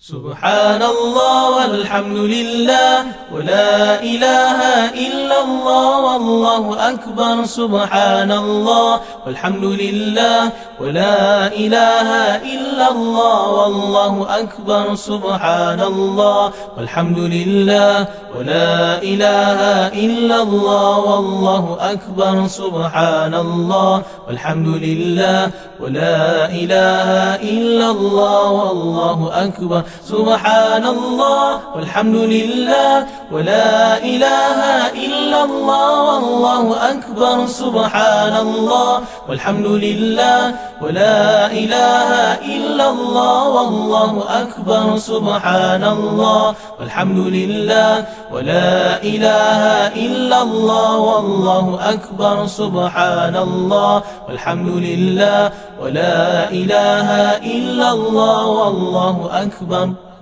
سبحان الله والحمد لله ولا إله إلا الله والله أكبر. سبحان الله والحمد لله ولا إله إلا الله والله أكبر. سبحان الله والحمد لله ولا إله إلا الله والله أكبر. سبحان الله والحمد لله ولا إله إلا الله والله أكبر. سبحان الله والحمد لله ولا إله إلا الله والله أكبر. سبحان الله والحمد لله ولا إله إلا الله والله أكبر. سبحان الله والحمد لله ولا إله إلا الله والله أكبر. سبحان الله والحمد لله ولا إله إلا الله والله أكبر.